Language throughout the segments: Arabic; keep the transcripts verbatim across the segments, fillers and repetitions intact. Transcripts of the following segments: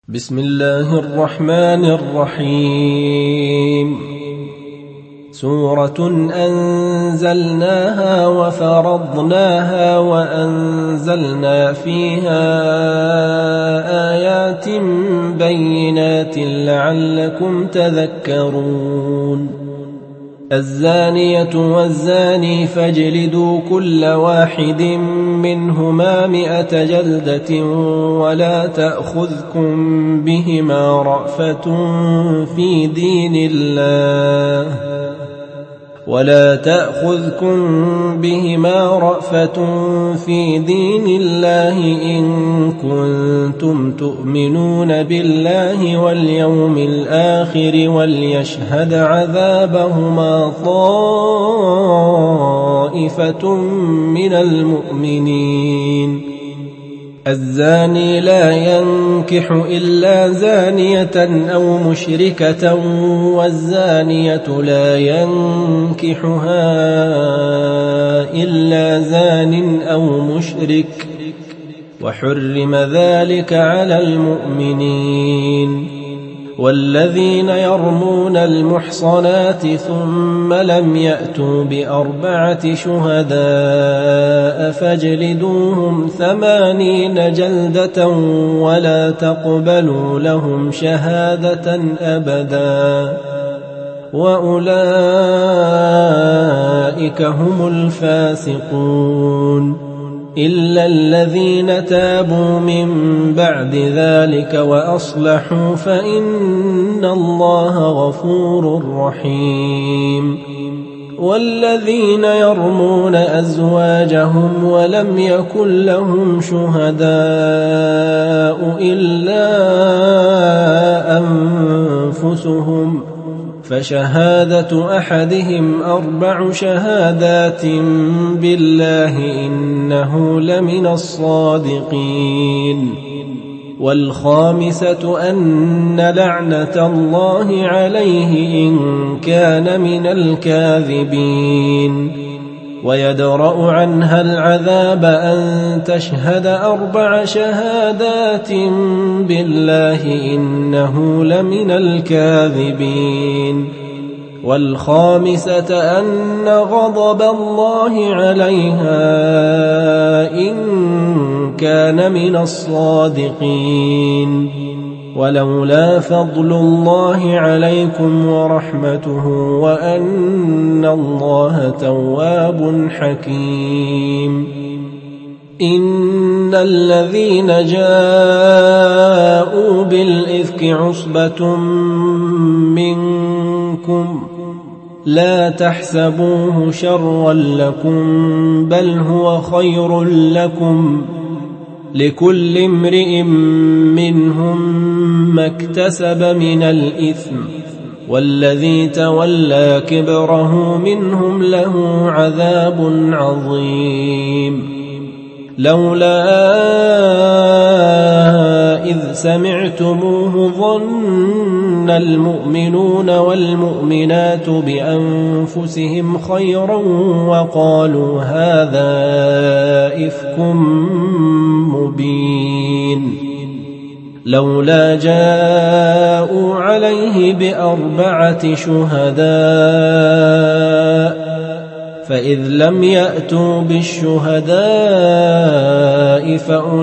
بسم الله الرحمن الرحيم. سورة أنزلناها وفرضناها وأنزلنا فيها آيات بينات لعلكم تذكرون. الزانية والزاني فاجلدوا كل واحد منهما مئة جلدة ولا تأخذكم بهما رأفة في دين الله ولا تأخذكم بهما رأفة في دين الله إن كنتم تؤمنون بالله واليوم الآخر وليشهد عذابهما طائفة من المؤمنين. الزاني لا ينكح إلا زانية أو مشركة والزانية لا ينكحها إلا زان أو مشرك وحرم ذلك على المؤمنين. والذين يرمون المحصنات ثم لم يأتوا بأربعة شهداء فاجلدوهم ثمانين جلدة ولا تقبلوا لهم شهادة أبدا وأولئك هم الفاسقون. إلا الذين تابوا من بعد ذلك وأصلحوا فإن الله غفور رحيم. والذين يرمون أزواجهم ولم يكن لهم شهداء إلا أنفسهم فشهادة أحدهم أربع شهادات بالله إنه لمن الصادقين. والخامسة أن لعنة الله عليه إن كان من الكاذبين. ويدرأ عنها العذاب أن تشهد أربع شهادات بالله إنه لمن الكاذبين. والخامسة أن غضب الله عليها إن كان من الصادقين. ولولا فضل الله عليكم ورحمته وأن الله تواب حكيم. إن الذين جاءوا بالإفك عصبة منكم لا تحسبوه شرا لكم بل هو خير لكم لكل امرئ منهم ما اكتسب من الإثم والذي تولى كبره منهم له عذاب عظيم. لولا إذ سمعتموه ظن المؤمنون والمؤمنات بأنفسهم خيرا وقالوا هذا إفك مبين. لولا جاءوا عليه بأربعة شهداء فإذ لم يأتوا بالشهداء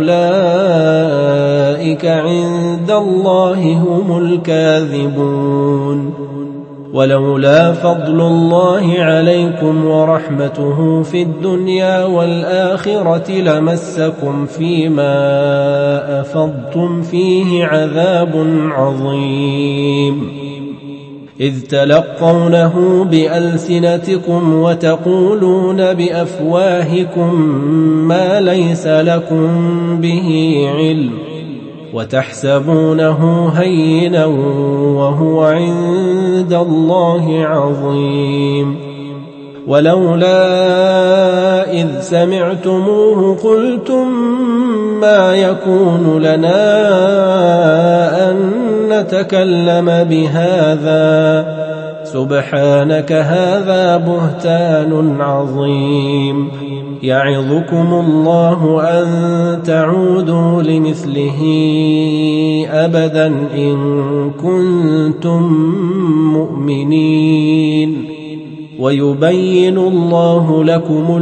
فأولئك عند الله هم الكاذبون. ولولا فضل الله عليكم ورحمته في الدنيا والآخرة لمسكم فيما أفضتم فيه عذاب عظيم. إذ تلقونه بألسنتكم وتقولون بأفواهكم ما ليس لكم به علم وتحسبونه هينا وهو عند الله عظيم. ولولا إذ سمعتموه قلتم ما يكون لنا أن تكلم بهذا سبحانك هذا بهتان عظيم يعظكم الله أن تعودوا لمثله أبدا إن كنتم مؤمنين ويبين الله لكم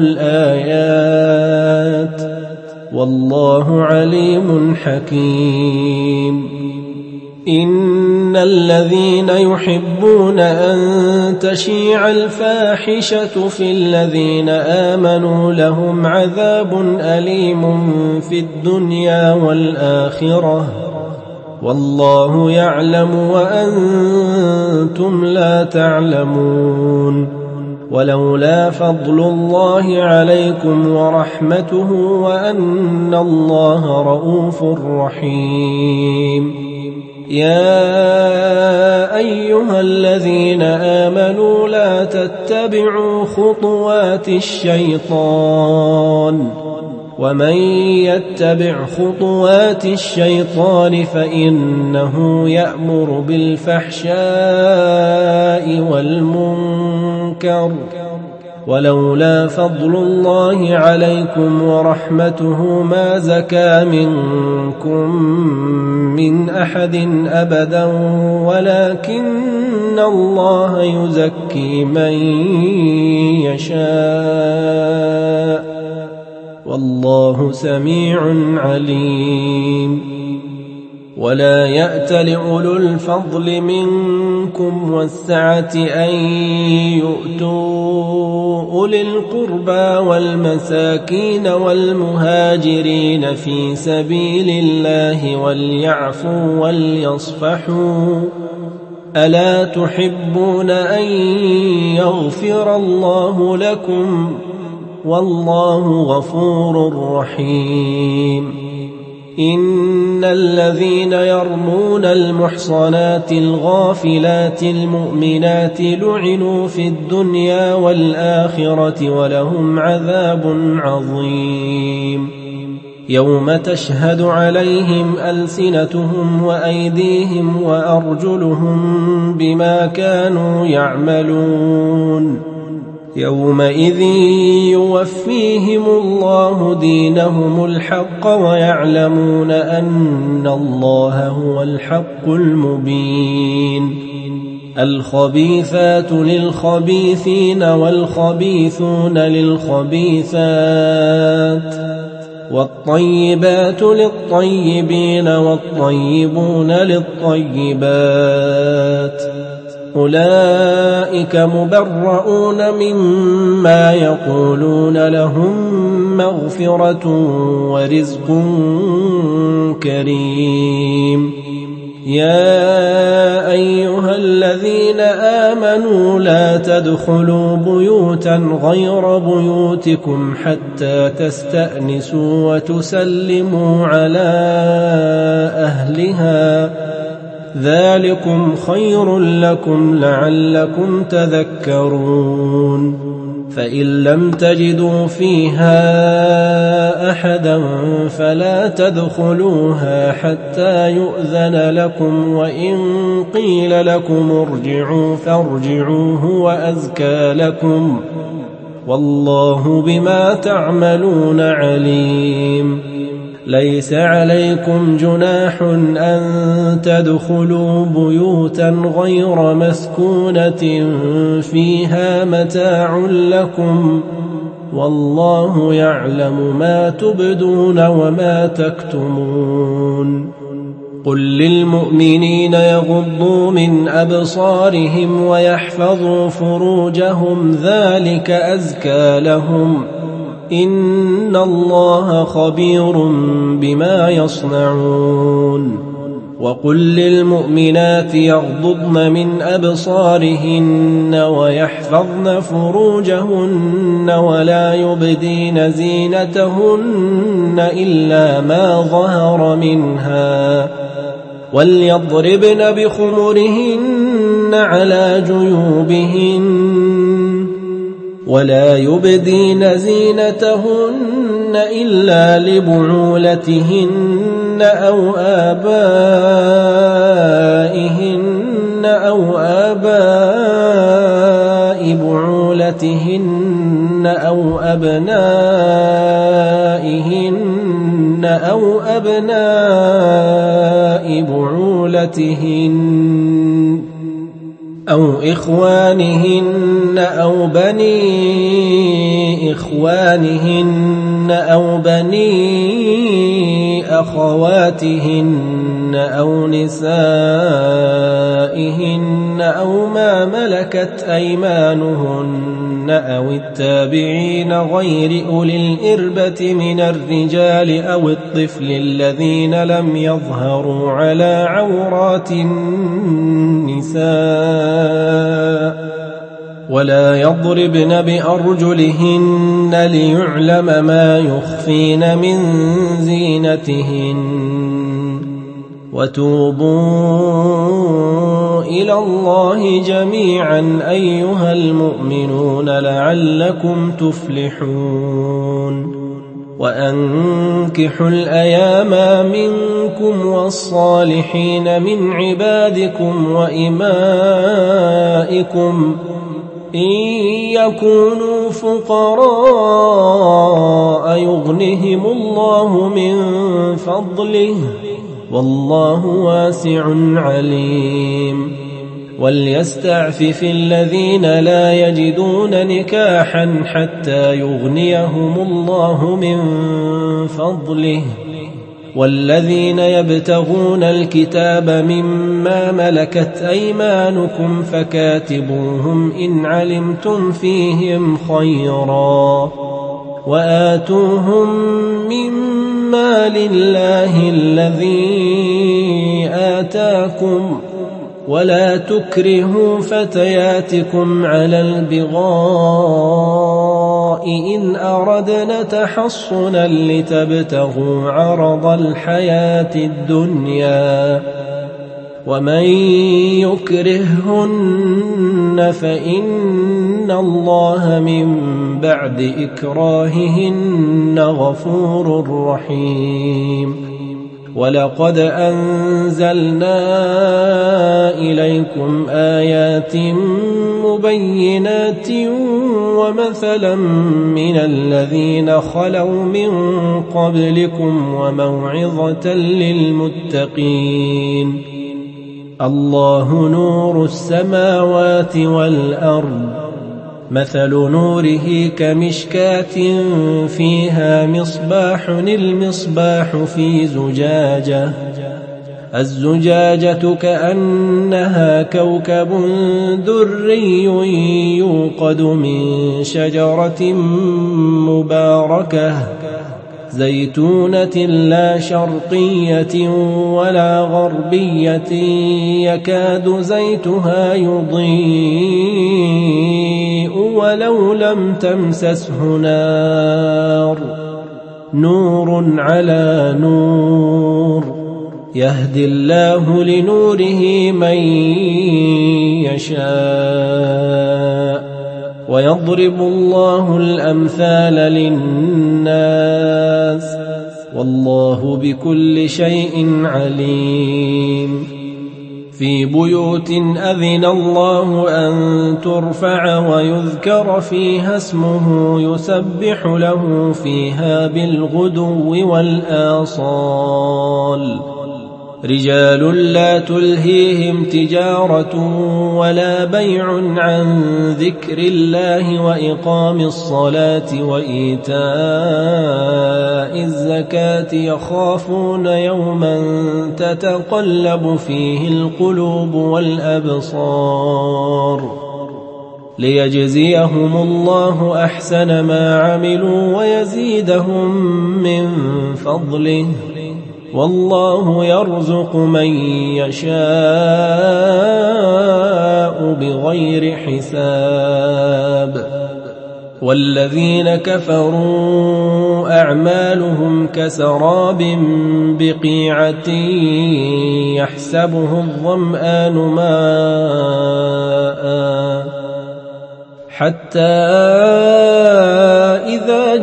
الآيات والله عليم حكيم إن الذين يحبون أن تشيع الفاحشة في الذين آمنوا لهم عذاب أليم في الدنيا والآخرة والله يعلم وأنتم لا تعلمون ولولا فضل الله عليكم ورحمته وأن الله رؤوف رحيم يا أيها الذين آمنوا لا تتبعوا خطوات الشيطان ومن يتبع خطوات الشيطان فإنه يأمر بالفحشاء والمنكر ولولا فضل الله عليكم ورحمته ما زكى منكم من أحد أبدا ولكن الله يزكي من يشاء والله سميع عليم ولا يأتل أولو الفضل منكم والسعة أن يؤتوا أولي القربى والمساكين والمهاجرين في سبيل الله وليعفوا وليصفحوا ألا تحبون أن يغفر الله لكم والله غفور رحيم إن الذين يرمون المحصنات الغافلات المؤمنات لعنوا في الدنيا والآخرة ولهم عذاب عظيم يوم تشهد عليهم ألسنتهم وأيديهم وأرجلهم بما كانوا يعملون يومئذ يوفيهم الله دينهم الحق ويعلمون أن الله هو الحق المبين الخبيثات للخبيثين والخبيثون للخبيثات والطيبات للطيبين والطيبون للطيبات أولئك مبرؤون مما يقولون لهم مغفرة ورزق كريم يا أيها الذين آمنوا لا تدخلوا بيوتا غير بيوتكم حتى تستأنسوا وتسلموا على أهلها ذلكم خير لكم لعلكم تذكرون فإن لم تجدوا فيها أحدا فلا تدخلوها حتى يؤذن لكم وإن قيل لكم ارجعوا فارجعوا هو أزكى لكم والله بما تعملون عليم ليس عليكم جناح أن تدخلوا بيوتا غير مسكونة فيها متاع لكم والله يعلم ما تبدون وما تكتمون قل للمؤمنين يغضوا من أبصارهم ويحفظوا فروجهم ذلك أزكى لهم إن الله خبير بما يصنعون وقل للمؤمنات يغضضن من أبصارهن ويحفظن فروجهن ولا يبدين زينتهن إلا ما ظهر منها وليضربن بخمرهن على جيوبهن ولا يبدين زينتهن إلا لبعولتهن أو آبائهن بعولتهن أو أبنائهن أو أبناء بعولتهن أو إخوانهن أو بني إخوانهن أو بني أخواتهن أو نسائهن أو ما ملكت أيمانهن أو التابعين غير أولي الإربة من الرجال أو الطفل الذين لم يظهروا على عورات النساء ولا يضربن بأرجلهن ليعلم ما يخفين من زينتهن وتوبوا إلى الله جميعا أيها المؤمنون لعلكم تفلحون وأنكحوا الأيام منكم والصالحين من عبادكم وإمائكم إن يكونوا فقراء يغنهم الله من فضله والله واسع عليم وليستعفف الذين لا يجدون نكاحا حتى يغنيهم الله من فضله والذين يبتغون الكتاب مما ملكت أيمانكم فكاتبوهم إن علمتم فيهم خيرا وآتوهم مما لله الذي آتاكم ولا تكرهوا فتياتكم على البغاء إن أردنا تحصنا لتبتغوا عرض الحياة الدنيا ومن يكرههن فإن الله من بعد إكراههن غفور رحيم ولقد أنزلنا إليكم آيات مبينات ومثلا من الذين خلوا من قبلكم وموعظة للمتقين الله نور السماوات والأرض مثل نوره كمشكاة فيها مصباح المصباح في زجاجة الزجاجة كأنها كوكب دري يوقد من شجرة مباركة زيتونة لا شرقية ولا غربية يكاد زيتها يضيء ولو لم تمسسه نار نور على نور يهدي الله لنوره من يشاء ويضرب الله الأمثال للناس والله بكل شيء عليم في بيوت أذن الله أن ترفع ويذكر فيها اسمه يسبح له فيها بالغدو والآصال رجال لا تلهيهم تجارة ولا بيع عن ذكر الله وإقام الصلاة وإيتاء الزكاة يخافون يوما تتقلب فيه القلوب والأبصار ليجزيهم الله أحسن ما عملوا ويزيدهم من فضله والله يرزق من يشاء بغير حساب والذين كفروا أعمالهم كسراب بقيعة يحسبه الظمآن ماء حتى إذا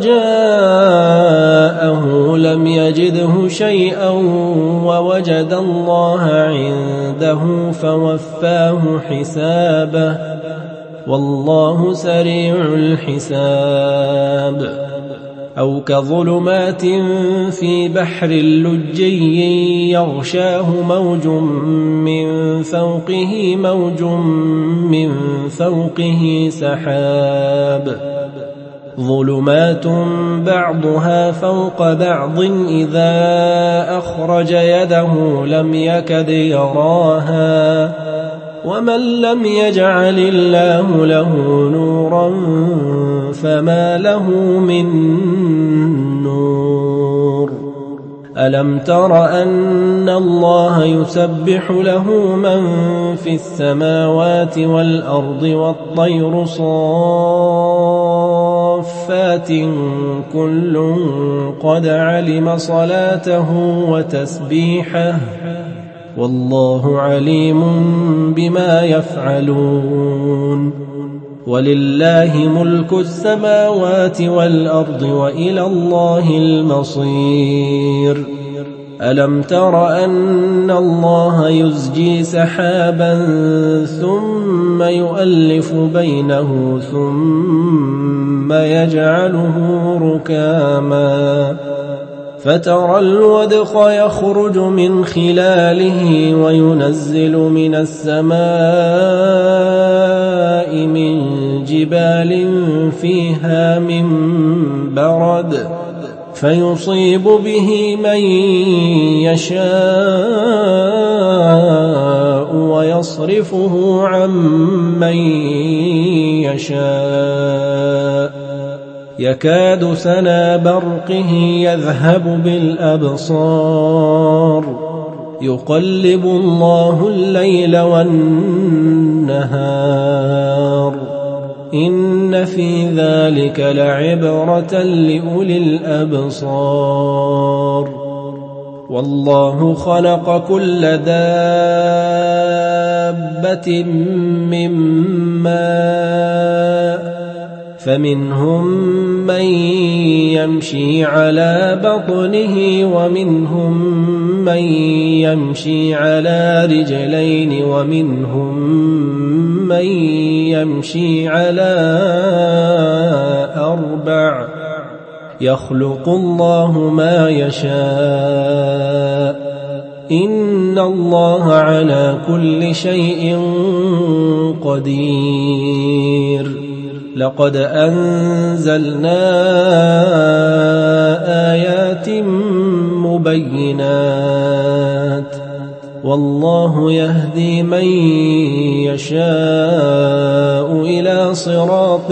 جاءه لم يجده شيئا ووجد الله عنده فوفاه حسابه والله سريع الحساب. أو كظلمات في بحر لجي يغشاه موج من فوقه موج من فوقه سحاب ظلمات بعضها فوق بعض إذا أخرج يده لم يكد يراها ومن لم يجعل الله له نورا فما له من نور. ألم تر أن الله يسبح له من في السماوات والأرض والطير صافات كل قد علم صلاته وتسبيحه والله عليم بما يفعلون. ولله ملك السماوات والأرض وإلى الله المصير. ألم تر أن الله يزجي سحابا ثم يؤلف بينه ثم يجعله ركاما فترى الودق يخرج من خلاله وينزل من السماء من جبال فيها من برد فيصيب به من يشاء ويصرفه عن من يشاء يكاد سنا برقه يذهب بالأبصار يقلب الله الليل والنهار إن في ذلك لعبرة لأولي الأبصار. والله خلق كل دابة من ماء فمنهم من يمشي على بطنه ومنهم من يمشي على رجلين ومنهم من يمشي على أربع يخلق الله ما يشاء إن الله على كل شيء قدير. لقد أنزلنا آيات مبينات والله يهدي من يشاء إلى صراط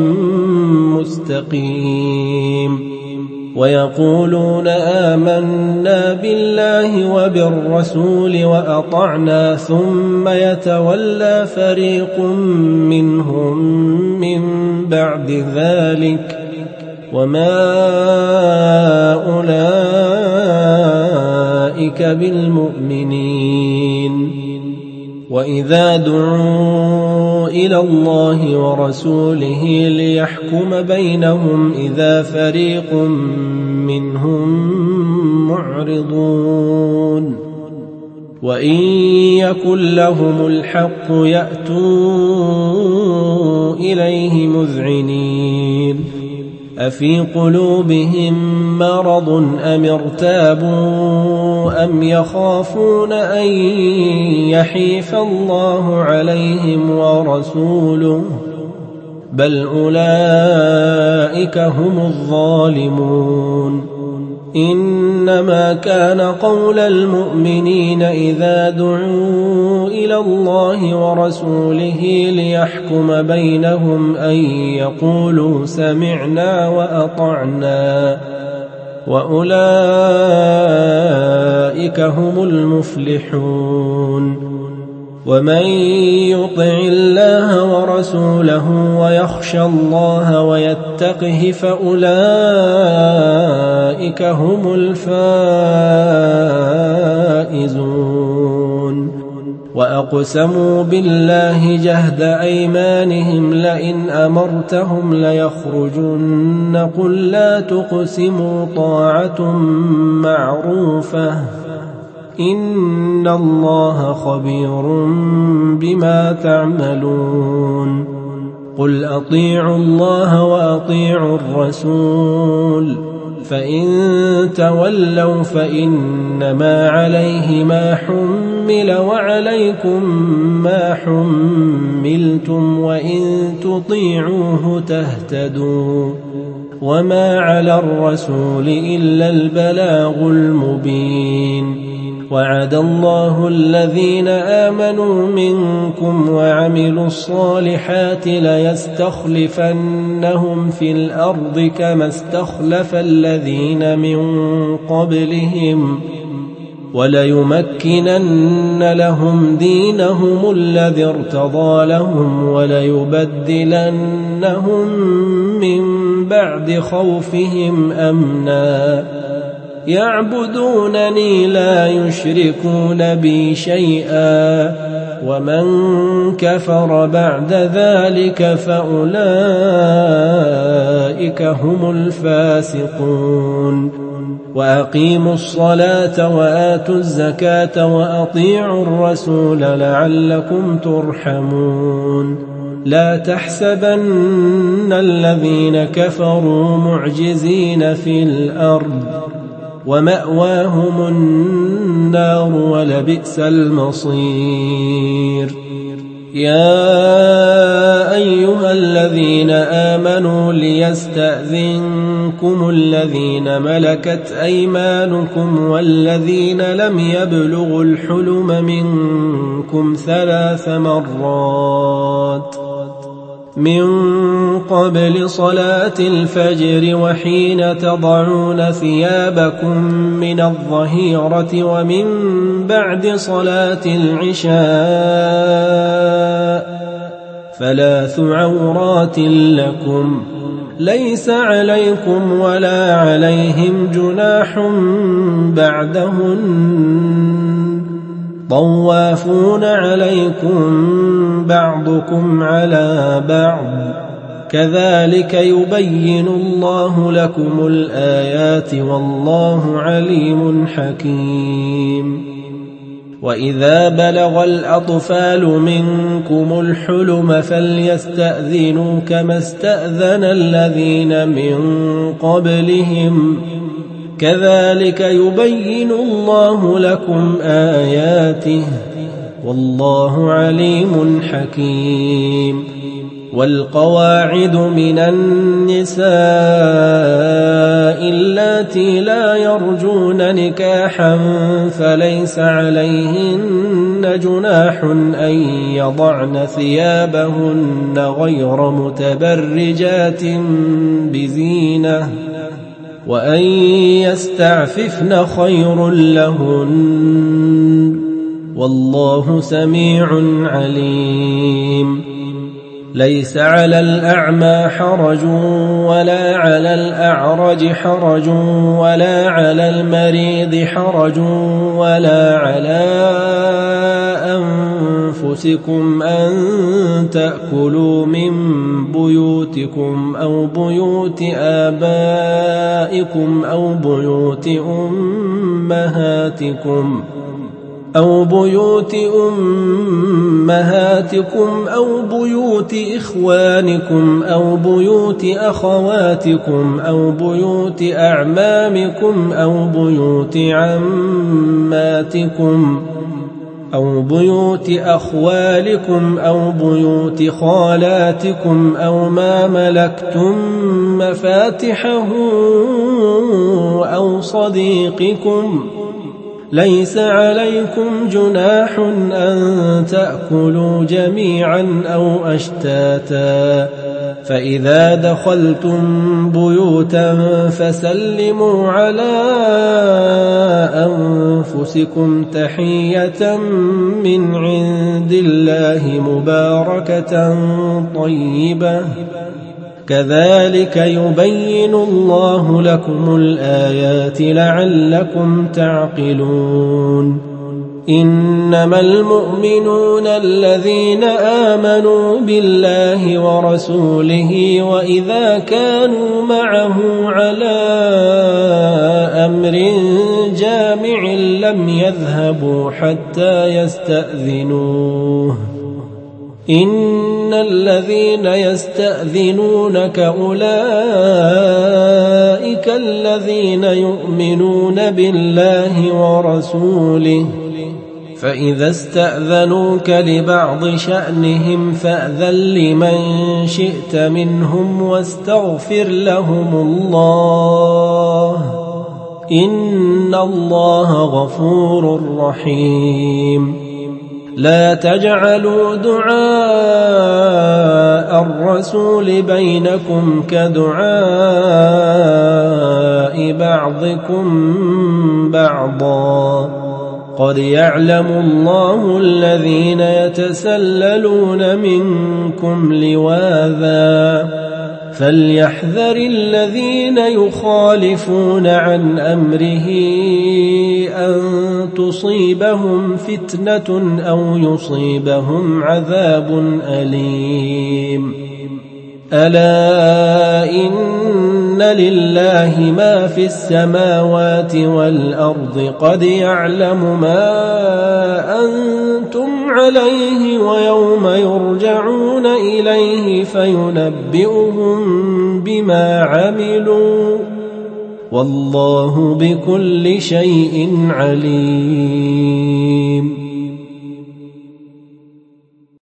مستقيم. ويقولون آمنا بالله وبالرسول وأطعنا ثم يتولى فريق منهم من بعد ذلك وما أولئك بالمؤمنين. وإذا دعوا إلى الله ورسوله ليحكم بينهم إذا فريق منهم معرضون وإن يكن لهم الحق يأتوا إليه مذعنين. أفي قلوبهم مرض أم ارتابوا أم يخافون أن يحيف الله عليهم ورسوله بل أولئك هم الظالمون. إنما كان قول المؤمنين إذا دعوا إلى الله ورسوله ليحكم بينهم أن يقولوا سمعنا وأطعنا وأولئك هم المفلحون. ومن يطع الله ورسوله ويخشى الله ويتقه فأولئك هم الفائزون. وأقسموا بالله جهد أيمانهم لئن أمرتهم ليخرجن قل لا تقسموا طاعة معروفة إن الله خبير بما تعملون. قل أطيعوا الله وأطيعوا الرسول فإن تولوا فإنما عليه ما حمل وعليكم ما حملتم وإن تطيعوه تهتدوا وما على الرسول إلا البلاغ المبين وعد الله الذين آمنوا منكم وعملوا الصالحات ليستخلفنهم في الأرض كما استخلف الذين من قبلهم وليمكنن لهم دينهم الذي ارتضى لهم وليبدلنهم من بعد خوفهم أمنا يعبدونني لا يشركون بي شيئا ومن كفر بعد ذلك فأولئك هم الفاسقون وأقيموا الصلاة وآتوا الزكاة وأطيعوا الرسول لعلكم ترحمون لا تحسبن الذين كفروا معجزين في الأرض ومأواهم النار ولبئس المصير يا أيها الذين آمنوا ليستأذنكم الذين ملكت أيمانكم والذين لم يبلغوا الحلم منكم ثلاث مرات من قبل صلاة الفجر وحين تضعون ثيابكم من الظهيرة ومن بعد صلاة العشاء ثلاث عورات لكم ليس عليكم ولا عليهم جناح بعدهن طوافون عليكم بعضكم على بعض كذلك يبين الله لكم الآيات والله عليم حكيم وإذا بلغ الأطفال منكم الحلم فليستأذنوا كما استأذن الذين من قبلهم كذلك يبين الله لكم آياته والله عليم حكيم والقواعد من النساء اللاتي لا يرجون نكاحا فليس عليهن جناح أن يضعن ثيابهن غير متبرجات بزينة وأن يستعففن خير لهن والله سميع عليم ليس على الأعمى حرج ولا على الأعرج حرج ولا على المريض حرج ولا على أنفسكم أن تأكلوا من بيوتكم أو بيوت آبائكم أو بيوت أمهاتكم أو بيوت أمهاتكم أو بيوت إخوانكم أو بيوت أخواتكم أو بيوت أعمامكم أو بيوت عماتكم أو بيوت أخوالكم أو بيوت خالاتكم أو ما ملكتم مفاتحه أو صديقكم ليس عليكم جناح أن تأكلوا جميعا أو أشتاتا فإذا دخلتم بيوتا فسلموا على أنفسكم تحية من عند الله مباركة طيبة كذلك يبين الله لكم الآيات لعلكم تعقلون إنما المؤمنون الذين آمنوا بالله ورسوله وإذا كانوا معه على أمر جامع لم يذهبوا حتى يستأذنوه إن الذين يستأذنونك أولئك الذين يؤمنون بالله ورسوله فإذا استأذنوك لبعض شأنهم فأذن لمن شئت منهم واستغفر لهم الله إن الله غفور رحيم. لا تجعلوا دعاء الرسول بينكم كدعاء بعضكم بعضا قد يعلم الله الذين يتسللون منكم لواذا فليحذر الذين يخالفون عن أمره أن تصيبهم فتنة أو يصيبهم عذاب أليم. ألا إن لله ما في السماوات والأرض قد يعلم ما أنتم عليه ويوم يرجعون إليه فينبئهم بما عملوا والله بكل شيء عليم.